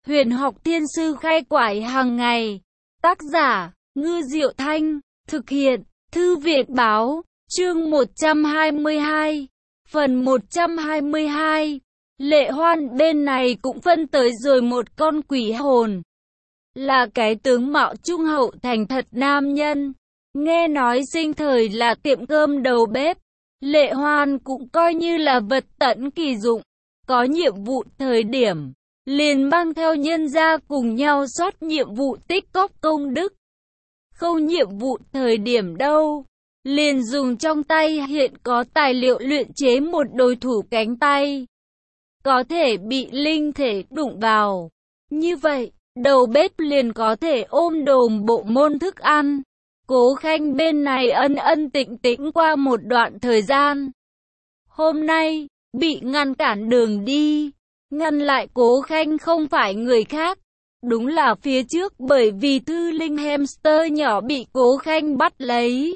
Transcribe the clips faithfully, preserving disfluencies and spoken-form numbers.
Huyền học thiên sư khai quải hàng ngày. Tác giả, Ngư Diệu Thanh. Thực hiện, Thư viện báo. Chương một trăm hai mươi hai. Phần một trăm hai mươi hai. Lệ Hoan bên này cũng phân tới rồi một con quỷ hồn. Là cái tướng mạo trung hậu thành thật nam nhân. Nghe nói sinh thời là tiệm cơm đầu bếp. Lệ Hoan cũng coi như là vật tận kỳ dụng. Có nhiệm vụ thời điểm, liền mang theo nhân gia cùng nhau soát nhiệm vụ tích cóp công đức. Không nhiệm vụ thời điểm đâu, liền dùng trong tay hiện có tài liệu luyện chế một đối thủ cánh tay. Có thể bị linh thể đụng vào. Như vậy, đầu bếp liền có thể ôm đồm bộ môn thức ăn. Cố Khanh bên này ân ân tĩnh tĩnh qua một đoạn thời gian. Hôm nay, bị ngăn cản đường đi. Ngăn lại Cố Khanh không phải người khác. Đúng là phía trước bởi vì thư linh hamster nhỏ bị Cố Khanh bắt lấy.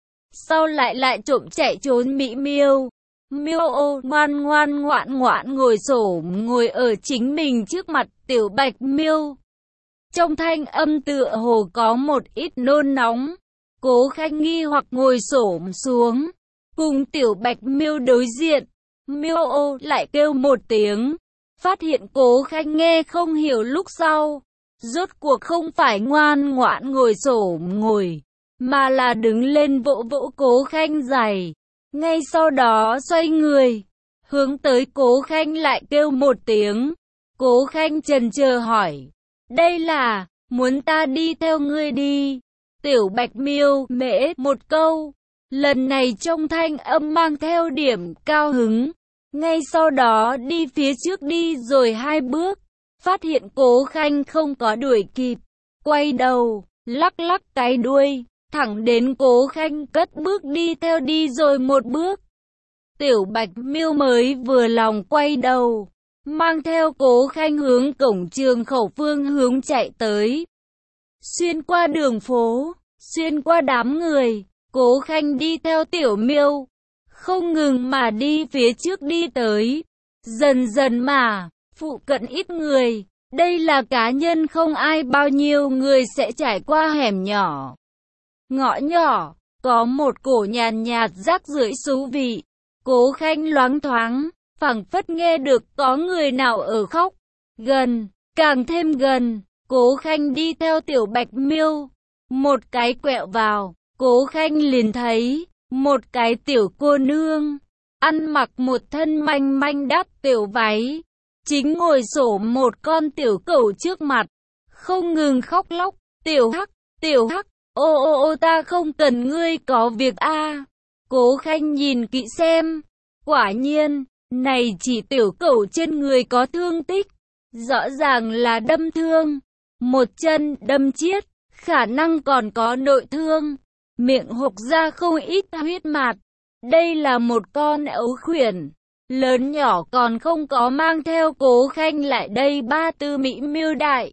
Sau lại lại trộm chạy trốn Mỹ Miêu. Miêu ô ngoan ngoan ngoạn ngoạn ngồi xổm ngồi ở chính mình trước mặt Tiểu Bạch Miêu. Trong thanh âm tựa hồ có một ít nôn nóng. Cố Khanh nghi hoặc ngồi xổm xuống, cùng Tiểu Bạch Miêu đối diện. Miêu ô lại kêu một tiếng. Phát hiện Cố Khanh nghe không hiểu lúc sau. Rốt cuộc không phải ngoan ngoãn ngồi xổm ngồi, mà là đứng lên vỗ vỗ Cố Khanh giày. Ngay sau đó xoay người, hướng tới Cố Khanh lại kêu một tiếng. Cố Khanh chần chờ hỏi, đây là, muốn ta đi theo ngươi đi? Tiểu Bạch Miêu mễ một câu, lần này trong thanh âm mang theo điểm cao hứng. Ngay sau đó đi phía trước đi rồi hai bước, phát hiện Cố Khanh không có đuổi kịp. Quay đầu, lắc lắc cái đuôi, thẳng đến Cố Khanh cất bước đi theo đi rồi một bước. Tiểu Bạch Miêu mới vừa lòng quay đầu, mang theo Cố Khanh hướng cổng trường khẩu phương hướng chạy tới. Xuyên qua đường phố, xuyên qua đám người, Cố Khanh đi theo Tiểu Miêu, không ngừng mà đi phía trước đi tới. Dần dần mà, phụ cận ít người, đây là cá nhân không ai bao nhiêu người sẽ trải qua hẻm nhỏ. Ngõ nhỏ, có một cổ nhàn nhạt rác rưởi xú vị. Cố Khanh loáng thoáng, phảng phất nghe được có người nào ở khóc. Gần, càng thêm gần, Cố Khanh đi theo Tiểu Bạch Miêu. Một cái quẹo vào, Cố Khanh liền thấy một cái tiểu cô nương, ăn mặc một thân manh manh đắt tiểu váy, chính ngồi xổm một con tiểu cẩu trước mặt, không ngừng khóc lóc. Tiểu Hắc, Tiểu Hắc, ô ô ô ta không cần ngươi có việc a. À. Cố Khanh nhìn kỹ xem, quả nhiên, này chỉ tiểu cẩu trên người có thương tích, rõ ràng là đâm thương, một chân đâm chiết, khả năng còn có nội thương. Miệng hộc ra không ít huyết mạt. Đây là một con ấu khuyển, lớn nhỏ còn không có mang theo Cố Khanh lại đây ba tư Mỹ Miêu đại.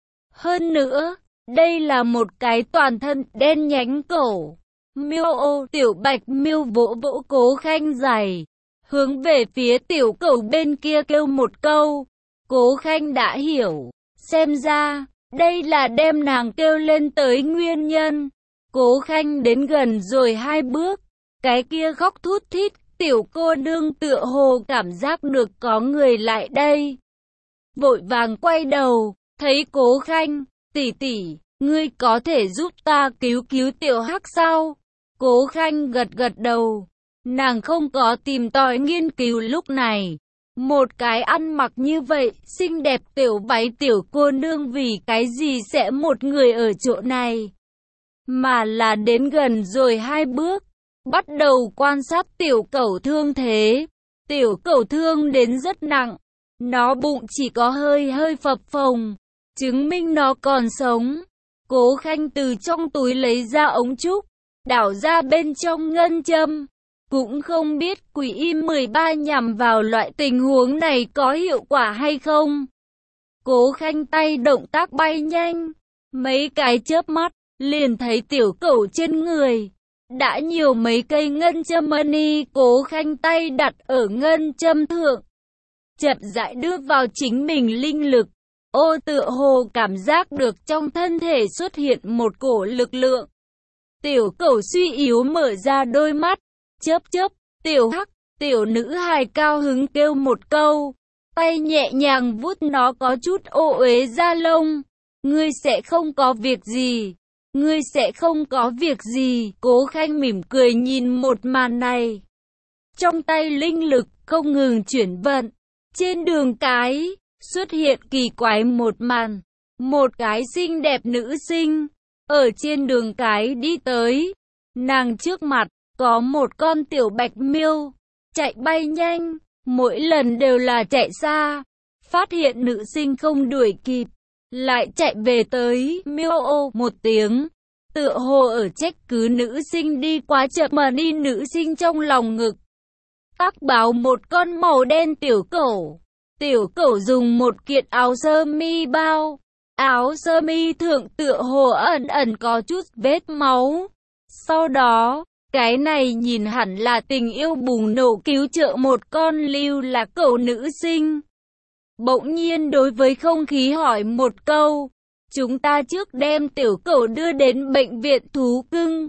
Hơn nữa, đây là một cái toàn thân đen nhánh cẩu. Miêu ô, Tiểu Bạch Miêu vỗ vỗ Cố Khanh giày, hướng về phía tiểu cẩu bên kia kêu một câu. Cố Khanh đã hiểu, xem ra, đây là đem nàng kêu lên tới nguyên nhân. Cố Khanh đến gần rồi hai bước, cái kia khóc thút thít, tiểu cô nương tựa hồ cảm giác được có người lại đây. Vội vàng quay đầu, thấy Cố Khanh, tỷ tỷ, ngươi có thể giúp ta cứu cứu Tiểu Hắc sao? Cố Khanh gật gật đầu, nàng không có tìm tòi nghiên cứu lúc này. Một cái ăn mặc như vậy, xinh đẹp tiểu váy tiểu cô nương vì cái gì sẽ một người ở chỗ này? Mà là đến gần rồi hai bước, bắt đầu quan sát tiểu cẩu thương thế. Tiểu cẩu thương đến rất nặng, nó bụng chỉ có hơi hơi phập phồng, chứng minh nó còn sống. Cố Khanh từ trong túi lấy ra ống trúc, đảo ra bên trong ngân châm. Cũng không biết Quỷ Y mười ba nhằm vào loại tình huống này có hiệu quả hay không. Cố Khanh tay động tác bay nhanh, mấy cái chớp mắt, liền thấy tiểu cẩu trên người đã nhiều mấy cây ngân châm money. Cố Khanh tay đặt ở ngân châm thượng, chậm rãi đưa vào chính mình linh lực, Ô tựa hồ cảm giác được trong thân thể xuất hiện một cổ lực lượng. Tiểu cẩu suy yếu mở ra đôi mắt, chớp chớp, tiểu hắc, tiểu nữ hài cao hứng kêu một câu, tay nhẹ nhàng vuốt nó có chút ô uế da lông. Ngươi sẽ không có việc gì, ngươi sẽ không có việc gì. Cố Khanh mỉm cười nhìn một màn này. Trong tay linh lực không ngừng chuyển vận. Trên đường cái, xuất hiện kỳ quái một màn. Một cái xinh đẹp nữ sinh, ở trên đường cái đi tới. Nàng trước mặt, có một con tiểu bạch miêu, chạy bay nhanh, mỗi lần đều là chạy xa. Phát hiện nữ sinh không đuổi kịp, lại chạy về tới, miêu ô một tiếng. Tựa hồ ở trách cứ nữ sinh đi quá chậm mà đi nữ sinh trong lòng ngực. Tác báo một con màu đen tiểu cẩu. Tiểu cẩu dùng một kiện áo sơ mi bao. Áo sơ mi thượng tựa hồ ẩn ẩn có chút vết máu. Sau đó, cái này nhìn hẳn là tình yêu bùng nổ cứu trợ một con lưu là cẩu nữ sinh. Bỗng nhiên đối với không khí hỏi một câu. Chúng ta trước đem tiểu cẩu đưa đến bệnh viện thú cưng.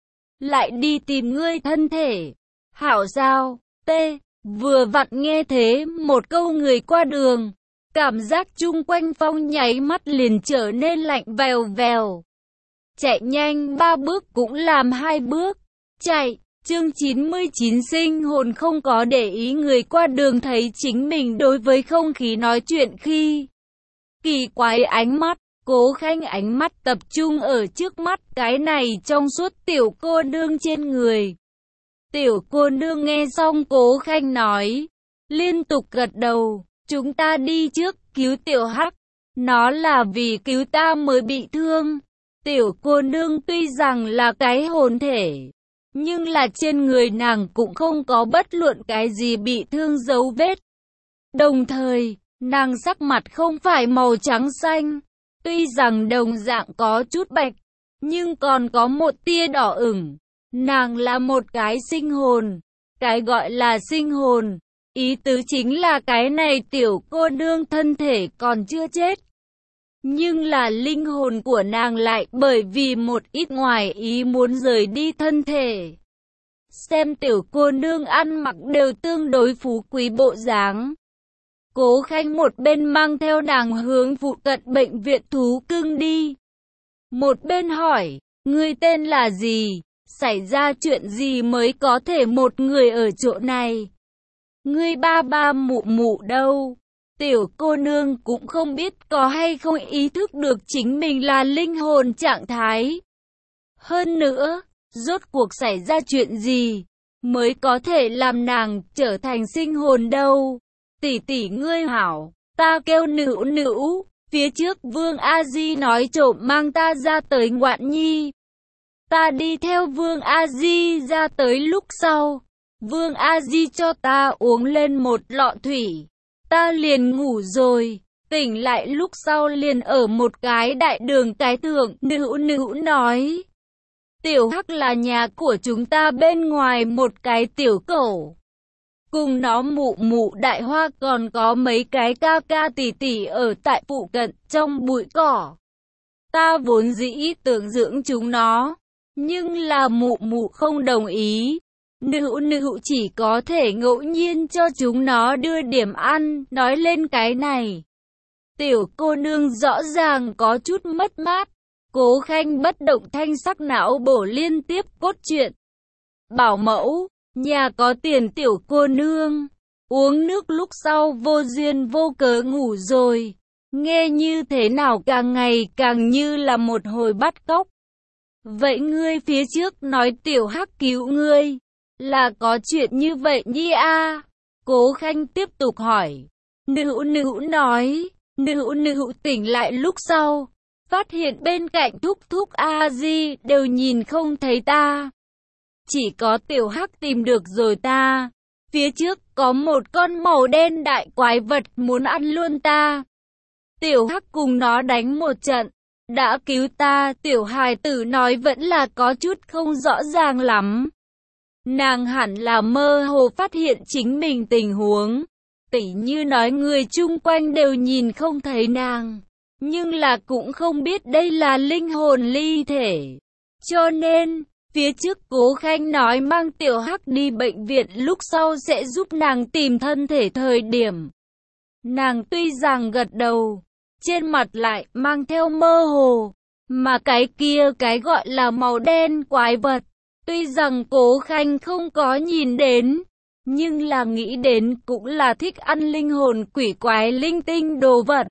Lại đi tìm ngươi thân thể. Hảo sao? T. Vừa vặn nghe thế một câu người qua đường. Cảm giác chung quanh phong nháy mắt liền trở nên lạnh vèo vèo. Chạy nhanh ba bước cũng làm hai bước. Chạy. Chương chín mươi chín sinh hồn không có để ý người qua đường thấy chính mình đối với không khí nói chuyện khi. Kỳ quái ánh mắt. Cố Khanh ánh mắt tập trung ở trước mắt cái này trong suốt tiểu cô nương trên người. Tiểu cô nương nghe xong Cố Khanh nói, liên tục gật đầu, chúng ta đi trước cứu tiểu hắc, nó là vì cứu ta mới bị thương. Tiểu cô nương tuy rằng là cái hồn thể, nhưng là trên người nàng cũng không có bất luận cái gì bị thương dấu vết. Đồng thời, nàng sắc mặt không phải màu trắng xanh. Tuy rằng đồng dạng có chút bạch, nhưng còn có một tia đỏ ửng. Nàng là một cái sinh hồn. Cái gọi là sinh hồn, ý tứ chính là cái này tiểu cô nương thân thể còn chưa chết. Nhưng là linh hồn của nàng lại bởi vì một ít ngoài ý muốn rời đi thân thể. Xem tiểu cô nương ăn mặc đều tương đối phú quý bộ dáng. Cố Khanh một bên mang theo nàng hướng phụ cận bệnh viện thú cưng đi. Một bên hỏi, ngươi tên là gì? Xảy ra chuyện gì mới có thể một người ở chỗ này? Ngươi ba ba mụ mụ đâu? Tiểu cô nương cũng không biết có hay không ý thức được chính mình là linh hồn trạng thái. Hơn nữa, rốt cuộc xảy ra chuyện gì mới có thể làm nàng trở thành sinh hồn đâu? Tỷ tỷ ngươi hảo, ta kêu Nữu Nữu, phía trước Vương A Di nói trộm mang ta ra tới ngoạn nhi. Ta đi theo Vương A Di ra tới lúc sau, Vương A Di cho ta uống lên một lọ thủy, ta liền ngủ rồi, tỉnh lại lúc sau liền ở một cái đại đường cái thượng. Nữu Nữu nói, tiểu hắc là nhà của chúng ta bên ngoài một cái tiểu cẩu. Cùng nó mụ mụ đại hoa còn có mấy cái ca ca tỷ tỷ ở tại phụ cận trong bụi cỏ. Ta vốn dĩ tưởng dưỡng chúng nó, nhưng là mụ mụ không đồng ý. Nữu Nữu chỉ có thể ngẫu nhiên cho chúng nó đưa điểm ăn. Nói lên cái này, tiểu cô nương rõ ràng có chút mất mát. Cố Khanh bất động thanh sắc não bổ liên tiếp cốt truyện. Bảo mẫu, nhà có tiền tiểu cô nương, uống nước lúc sau vô duyên vô cớ ngủ rồi. Nghe như thế nào càng ngày càng như là một hồi bắt cóc. Vậy ngươi phía trước nói tiểu hắc cứu ngươi, là có chuyện như vậy nhi a? Cố Khanh tiếp tục hỏi. Nữu Nữu nói, Nữu Nữu tỉnh lại lúc sau, phát hiện bên cạnh thúc thúc A Di đều nhìn không thấy ta. Chỉ có tiểu hắc tìm được rồi ta. Phía trước có một con màu đen đại quái vật muốn ăn luôn ta. Tiểu hắc cùng nó đánh một trận, đã cứu ta. Tiểu hài tử nói vẫn là có chút không rõ ràng lắm. Nàng hẳn là mơ hồ phát hiện chính mình tình huống. T. tỉ như nói người chung quanh đều nhìn không thấy nàng, nhưng là cũng không biết đây là linh hồn ly thể. Cho nên, phía trước Cố Khanh nói mang Tiểu Hắc đi bệnh viện lúc sau sẽ giúp nàng tìm thân thể thời điểm. Nàng tuy rằng gật đầu, trên mặt lại mang theo mơ hồ, mà cái kia cái gọi là màu đen quái vật. Tuy rằng Cố Khanh không có nhìn đến, nhưng là nghĩ đến cũng là thích ăn linh hồn quỷ quái linh tinh đồ vật.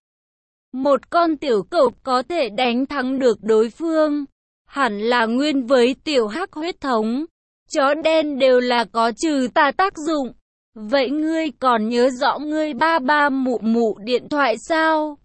Một con tiểu cẩu có thể đánh thắng được đối phương, hẳn là nguyên với Tiểu Hắc huyết thống. Chó đen đều là có trừ tà tác dụng. Vậy ngươi còn nhớ rõ ngươi ba ba mụ mụ điện thoại sao?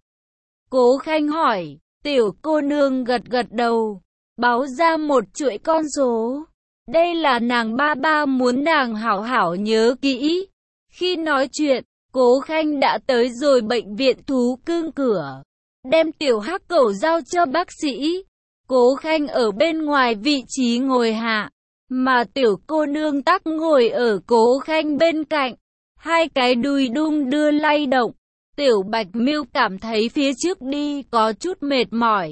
Cố Khanh hỏi. Tiểu cô nương gật gật đầu, báo ra một chuỗi con số. Đây là nàng ba ba muốn nàng hảo hảo nhớ kỹ. Khi nói chuyện, Cố Khanh đã tới rồi bệnh viện thú cưng cửa, đem Tiểu Hắc cẩu giao cho bác sĩ. Cố Khanh ở bên ngoài vị trí ngồi hạ, mà tiểu cô nương tắc ngồi ở Cố Khanh bên cạnh, hai cái đùi đung đưa lay động. Tiểu Bạch Miêu cảm thấy phía trước đi có chút mệt mỏi,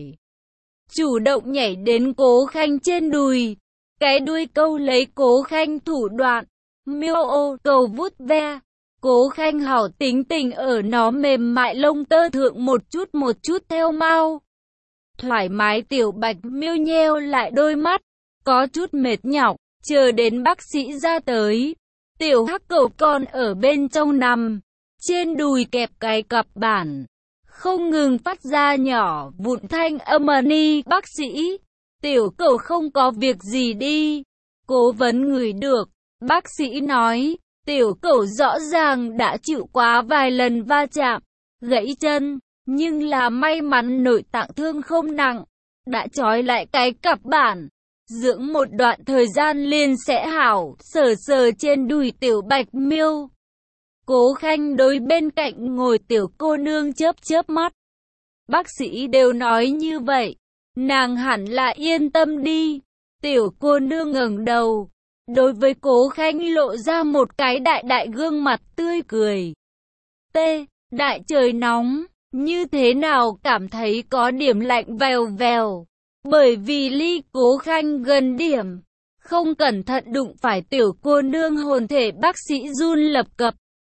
chủ động nhảy đến Cố Khanh trên đùi, cái đuôi câu lấy Cố Khanh thủ đoạn. Miêu ô cầu vút ve. Cố Khanh hảo tính tình ở nó mềm mại lông tơ thượng một chút một chút theo mau. Thoải mái. Tiểu Bạch Miêu nheo lại đôi mắt, có chút mệt nhọc, chờ đến bác sĩ ra tới. Tiểu Hắc cẩu còn ở bên trong nằm, trên đùi kẹp cái cặp bản, không ngừng phát ra nhỏ vụn thanh âm ni. Bác sĩ, tiểu cẩu không có việc gì đi. Cố vấn ngửi được, bác sĩ nói, tiểu cẩu rõ ràng đã chịu quá vài lần va chạm, gãy chân, nhưng là may mắn nội tạng thương không nặng, đã trói lại cái cặp bản, dưỡng một đoạn thời gian liền sẽ hảo. Sờ sờ trên đùi Tiểu Bạch Miêu, Cố Khanh đối bên cạnh ngồi tiểu cô nương chớp chớp mắt. Bác sĩ đều nói như vậy, nàng hẳn là yên tâm đi. Tiểu cô nương ngẩng đầu, đối với Cố Khanh lộ ra một cái đại đại gương mặt tươi cười. T, đại trời nóng, như thế nào cảm thấy có điểm lạnh vèo vèo. Bởi vì ly Cố Khanh gần điểm, không cẩn thận đụng phải tiểu cô nương hồn thể. Bác sĩ run lập cập,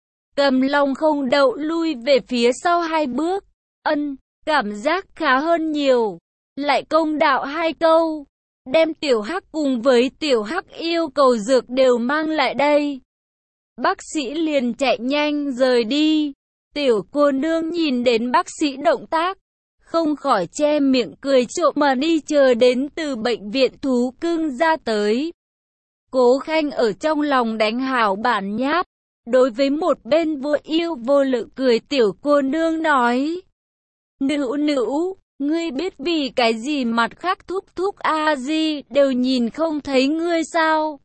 cầm lòng không đậu lui về phía sau hai bước. Ân, cảm giác khá hơn nhiều. Lại công đạo hai câu, đem Tiểu Hắc cùng với Tiểu Hắc yêu cầu dược đều mang lại đây. Bác sĩ liền chạy nhanh rời đi. Tiểu cô nương nhìn đến bác sĩ động tác, không khỏi che miệng cười trộm mà đi. Chờ đến từ bệnh viện thú cưng ra tới, Cố Khanh ở trong lòng đánh hảo bản nháp, đối với một bên vô yêu vô lự cười tiểu cô nương nói, nữ nữ, ngươi biết vì cái gì mặt khác thúc thúc a di đều nhìn không thấy ngươi sao?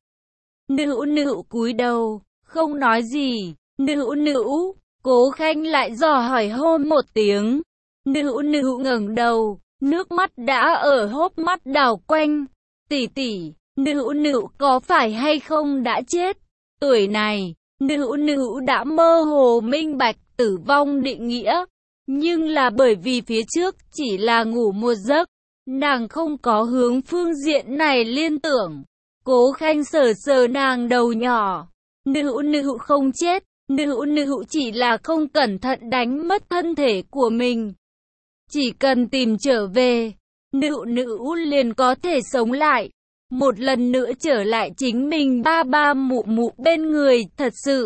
Nữ nữ cúi đầu, không nói gì. Nữ nữ, Cố Khanh lại dò hỏi hôn một tiếng. Nữ nữ ngẩng đầu, nước mắt đã ở hốc mắt đảo quanh. Tỷ tỷ, nữ nữ có phải hay không đã chết? Tuổi này, nữ nữ đã mơ hồ minh bạch tử vong định nghĩa. Nhưng là bởi vì phía trước chỉ là ngủ một giấc, nàng không có hướng phương diện này liên tưởng. Cố Khanh sờ sờ nàng đầu nhỏ. Nữ nữ không chết, nữ nữ chỉ là không cẩn thận đánh mất thân thể của mình. Chỉ cần tìm trở về, nữ nữ liền có thể sống lại. Một lần nữa trở lại chính mình ba ba mụ mụ bên người thật sự.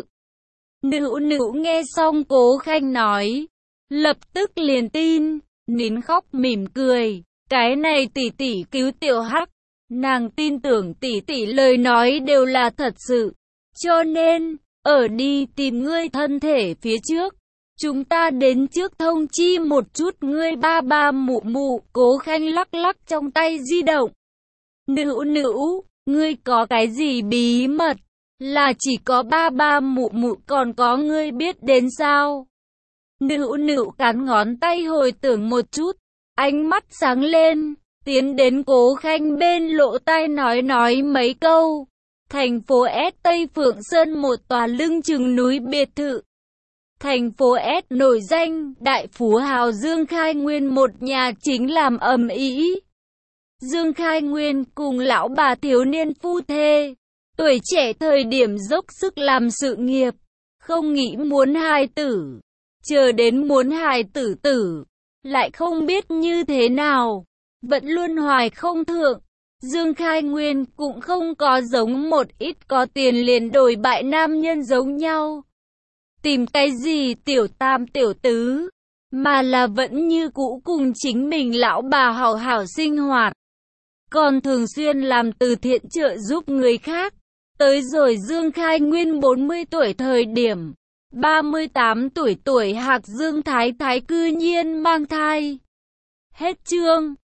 Nữ nữ nghe xong Cố Khanh nói, lập tức liền tin, nín khóc mỉm cười. Cái này tỷ tỷ cứu Tiểu Hắc, nàng tin tưởng tỷ tỷ lời nói đều là thật sự. Cho nên, ở đi tìm ngươi thân thể phía trước, chúng ta đến trước thông chi một chút ngươi ba ba mụ mụ. Cố Khanh lắc lắc trong tay di động. Nữ nữ, ngươi có cái gì bí mật, là chỉ có ba ba mụ mụ còn có ngươi biết đến sao? Nữ nữ cắn ngón tay hồi tưởng một chút, ánh mắt sáng lên, tiến đến Cố Khanh bên lỗ tai nói nói mấy câu. Thành phố S Tây Phượng Sơn một tòa lưng chừng núi biệt thự. thành phố S nổi danh, đại phú hào Dương Khai Nguyên một nhà chính làm ầm ĩ. Dương Khai Nguyên cùng lão bà thiếu niên phu thê, tuổi trẻ thời điểm dốc sức làm sự nghiệp, không nghĩ muốn hài tử, chờ đến muốn hài tử tử, lại không biết như thế nào, vẫn luôn hoài không thượng. Dương Khai Nguyên cũng không có giống một ít có tiền liền đổi bại nam nhân giống nhau, tìm cái gì tiểu tam tiểu tứ, mà là vẫn như cũ cùng chính mình lão bà hảo hảo sinh hoạt, còn thường xuyên làm từ thiện trợ giúp người khác. Tới rồi Dương Khai Nguyên bốn mươi tuổi thời điểm, ba mươi tám tuổi tuổi Hạc Dương Thái Thái cư nhiên mang thai. Hết chương.